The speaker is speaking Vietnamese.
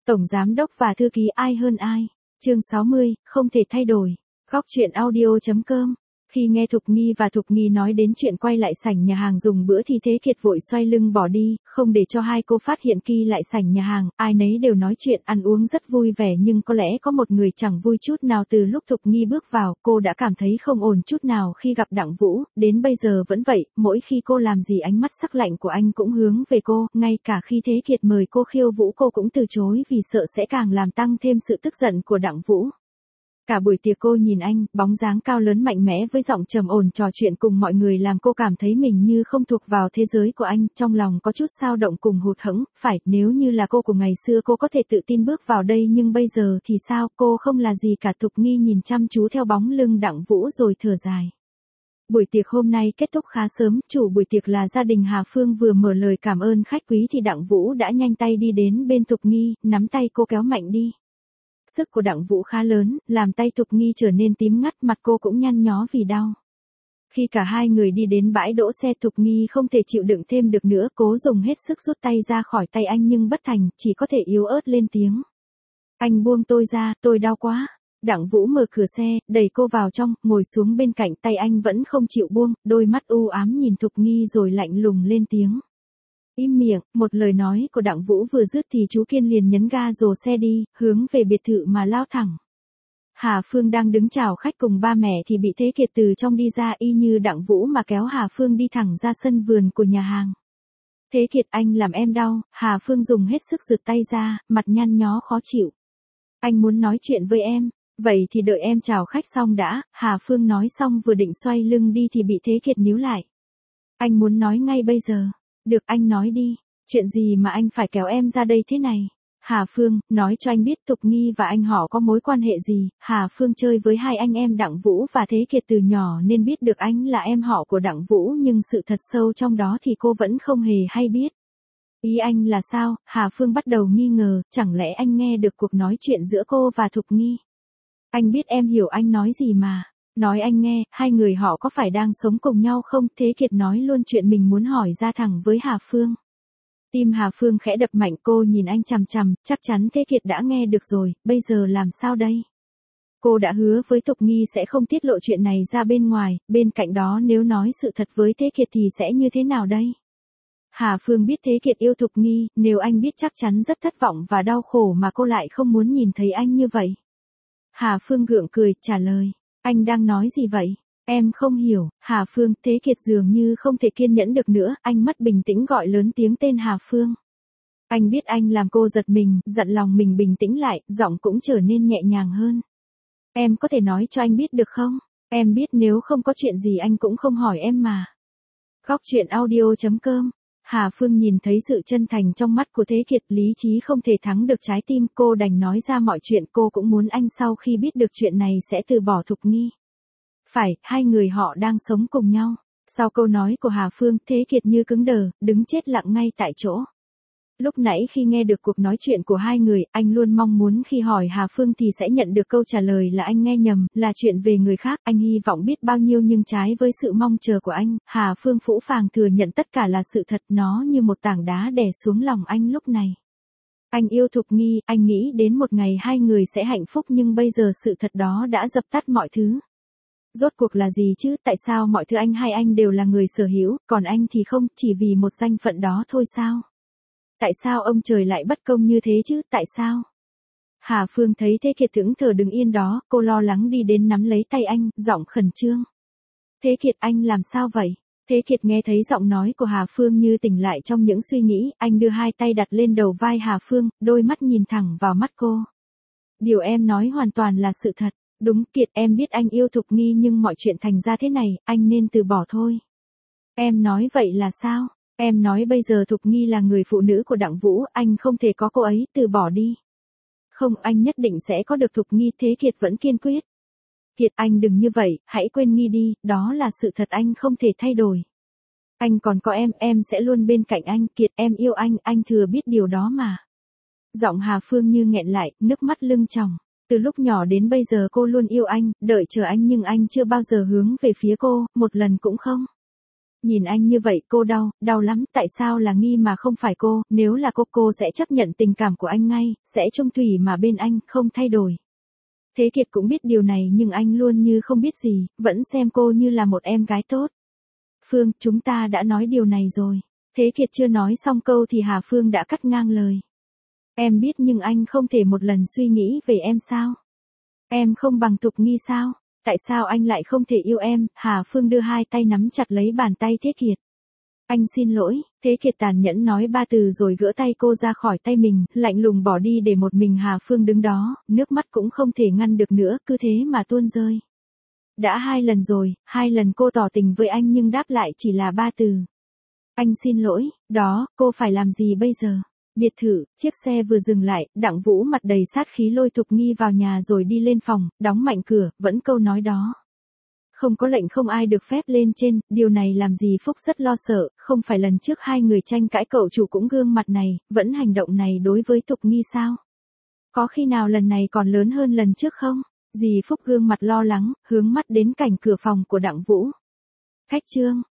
Tổng giám đốc và thư ký ai hơn ai. Chương 60, không thể thay đổi. Góc truyện audio.com. Khi nghe Thục Nghi và Thục Nghi nói đến chuyện quay lại sảnh nhà hàng dùng bữa thì Thế Kiệt vội xoay lưng bỏ đi, không để cho hai cô phát hiện Kỳ lại sảnh nhà hàng, ai nấy đều nói chuyện ăn uống rất vui vẻ nhưng có lẽ có một người chẳng vui chút nào. Từ lúc Thục Nghi bước vào, cô đã cảm thấy không ổn chút nào khi gặp Đặng Vũ, đến bây giờ vẫn vậy, mỗi khi cô làm gì ánh mắt sắc lạnh của anh cũng hướng về cô, ngay cả khi Thế Kiệt mời cô khiêu vũ cô cũng từ chối vì sợ sẽ càng làm tăng thêm sự tức giận của Đặng Vũ. Cả buổi tiệc cô nhìn anh, bóng dáng cao lớn mạnh mẽ với giọng trầm ổn trò chuyện cùng mọi người làm cô cảm thấy mình như không thuộc vào thế giới của anh, trong lòng có chút xao động cùng hụt hẫng, phải, nếu như là cô của ngày xưa cô có thể tự tin bước vào đây nhưng bây giờ thì sao, cô không là gì cả. Thục Nghi nhìn chăm chú theo bóng lưng Đặng Vũ rồi thở dài. Buổi tiệc hôm nay kết thúc khá sớm, chủ buổi tiệc là gia đình Hà Phương vừa mở lời cảm ơn khách quý thì Đặng Vũ đã nhanh tay đi đến bên Thục Nghi, nắm tay cô kéo mạnh đi. Sức của Đặng Vũ khá lớn, làm tay Thục Nghi trở nên tím ngắt, mặt cô cũng nhăn nhó vì đau. Khi cả hai người đi đến bãi đỗ xe, Thục Nghi không thể chịu đựng thêm được nữa, cố dùng hết sức rút tay ra khỏi tay anh nhưng bất thành, chỉ có thể yếu ớt lên tiếng. Anh buông tôi ra, tôi đau quá. Đặng Vũ mở cửa xe, đẩy cô vào trong, ngồi xuống bên cạnh, tay anh vẫn không chịu buông, đôi mắt u ám nhìn Thục Nghi rồi lạnh lùng lên tiếng. Im miệng, một lời nói của Đặng Vũ vừa dứt thì chú Kiên liền nhấn ga rồ xe đi, hướng về biệt thự mà lao thẳng. Hà Phương đang đứng chào khách cùng ba mẹ thì bị Thế Kiệt từ trong đi ra y như Đặng Vũ mà kéo Hà Phương đi thẳng ra sân vườn của nhà hàng. Thế Kiệt, anh làm em đau. Hà Phương dùng hết sức giật tay ra, mặt nhăn nhó khó chịu. Anh muốn nói chuyện với em. Vậy thì đợi em chào khách xong đã. Hà Phương nói xong vừa định xoay lưng đi thì bị Thế Kiệt níu lại. Anh muốn nói ngay bây giờ. Được, anh nói đi, chuyện gì mà anh phải kéo em ra đây thế này? Hà Phương, nói cho anh biết Thục Nghi và anh họ có mối quan hệ gì? Hà Phương chơi với hai anh em Đặng Vũ và Thế Kiệt từ nhỏ nên biết được anh là em họ của Đặng Vũ nhưng sự thật sâu trong đó thì cô vẫn không hề hay biết. Ý anh là sao? Hà Phương bắt đầu nghi ngờ, chẳng lẽ anh nghe được cuộc nói chuyện giữa cô và Thục Nghi? Anh biết em hiểu anh nói gì mà. Nói anh nghe, hai người họ có phải đang sống cùng nhau không? Thế Kiệt nói luôn chuyện mình muốn hỏi ra thẳng với Hà Phương. Tim Hà Phương khẽ đập mạnh, cô nhìn anh chằm chằm, chắc chắn Thế Kiệt đã nghe được rồi, bây giờ làm sao đây? Cô đã hứa với Thục Nghi sẽ không tiết lộ chuyện này ra bên ngoài, bên cạnh đó nếu nói sự thật với Thế Kiệt thì sẽ như thế nào đây? Hà Phương biết Thế Kiệt yêu Thục Nghi, nếu anh biết chắc chắn rất thất vọng và đau khổ mà cô lại không muốn nhìn thấy anh như vậy. Hà Phương gượng cười, trả lời. Anh đang nói gì vậy? Em không hiểu. Hà Phương. Thế Kiệt dường như không thể kiên nhẫn được nữa, anh mất bình tĩnh gọi lớn tiếng tên Hà Phương. Anh biết anh làm cô giật mình, dặn lòng mình bình tĩnh lại, giọng cũng trở nên nhẹ nhàng hơn. Em có thể nói cho anh biết được không? Em biết nếu không có chuyện gì anh cũng không hỏi em mà. Góc truyện audio.com. Hà Phương nhìn thấy sự chân thành trong mắt của Thế Kiệt, lý trí không thể thắng được trái tim, cô đành nói ra mọi chuyện, cô cũng muốn anh sau khi biết được chuyện này sẽ từ bỏ Thục Nghi. Phải, hai người họ đang sống cùng nhau. Sau câu nói của Hà Phương, Thế Kiệt như cứng đờ, đứng chết lặng ngay tại chỗ. Lúc nãy khi nghe được cuộc nói chuyện của hai người, anh luôn mong muốn khi hỏi Hà Phương thì sẽ nhận được câu trả lời là anh nghe nhầm, là chuyện về người khác, anh hy vọng biết bao nhiêu nhưng trái với sự mong chờ của anh, Hà Phương phũ phàng thừa nhận tất cả là sự thật, nó như một tảng đá đè xuống lòng anh lúc này. Anh yêu Thục Nghi, anh nghĩ đến một ngày hai người sẽ hạnh phúc nhưng bây giờ sự thật đó đã dập tắt mọi thứ. Rốt cuộc là gì chứ, tại sao mọi thứ hai anh đều là người sở hữu, còn anh thì không, chỉ vì một danh phận đó thôi sao? Tại sao ông trời lại bất công như thế chứ, tại sao? Hà Phương thấy Thế Kiệt thẫn thờ đứng yên đó, cô lo lắng đi đến nắm lấy tay anh, giọng khẩn trương. Thế Kiệt, anh làm sao vậy? Thế Kiệt nghe thấy giọng nói của Hà Phương như tỉnh lại trong những suy nghĩ, anh đưa hai tay đặt lên đầu vai Hà Phương, đôi mắt nhìn thẳng vào mắt cô. Điều em nói hoàn toàn là sự thật. Đúng, Kiệt, em biết anh yêu Thục Nghi nhưng mọi chuyện thành ra thế này, anh nên từ bỏ thôi. Em nói vậy là sao? Em nói bây giờ Thục Nghi là người phụ nữ của Đặng Vũ, anh không thể có cô ấy, từ bỏ đi. Không, anh nhất định sẽ có được Thục Nghi. Thế Kiệt vẫn kiên quyết. Kiệt, anh đừng như vậy, hãy quên Nghi đi, đó là sự thật anh không thể thay đổi. Anh còn có em sẽ luôn bên cạnh anh. Kiệt, em yêu anh thừa biết điều đó mà. Giọng Hà Phương như nghẹn lại, nước mắt lưng tròng. Từ lúc nhỏ đến bây giờ cô luôn yêu anh, đợi chờ anh nhưng anh chưa bao giờ hướng về phía cô, một lần cũng không. Nhìn anh như vậy cô đau lắm, tại sao là Nghi mà không phải cô, nếu là cô sẽ chấp nhận tình cảm của anh ngay, sẽ chung thủy mà bên anh, không thay đổi. Thế Kiệt cũng biết điều này nhưng anh luôn như không biết gì, vẫn xem cô như là một em gái tốt. Phương, chúng ta đã nói điều này rồi. Thế Kiệt chưa nói xong câu thì Hà Phương đã cắt ngang lời. Em biết nhưng anh không thể một lần suy nghĩ về em sao? Em không bằng Thục Nghi sao? Tại sao anh lại không thể yêu em? Hà Phương đưa hai tay nắm chặt lấy bàn tay Thế Kiệt. Anh xin lỗi, Thế Kiệt tàn nhẫn nói 3 từ rồi gỡ tay cô ra khỏi tay mình, lạnh lùng bỏ đi để một mình Hà Phương đứng đó, nước mắt cũng không thể ngăn được nữa, cứ thế mà tuôn rơi. Đã 2 lần rồi, 2 lần cô tỏ tình với anh nhưng đáp lại chỉ là 3 từ. Anh xin lỗi, đó, cô phải làm gì bây giờ? Biệt thự, chiếc xe vừa dừng lại, Đặng Vũ mặt đầy sát khí lôi Thục Nghi vào nhà rồi đi lên phòng, đóng mạnh cửa, vẫn câu nói đó. Không có lệnh không ai được phép lên trên, điều này làm gì Phúc rất lo sợ, không phải lần trước hai người tranh cãi cậu chủ cũng gương mặt này, vẫn hành động này đối với Thục Nghi sao? Có khi nào lần này còn lớn hơn lần trước không? Dì Phúc gương mặt lo lắng, hướng mắt đến cảnh cửa phòng của Đặng Vũ. Khách Trương,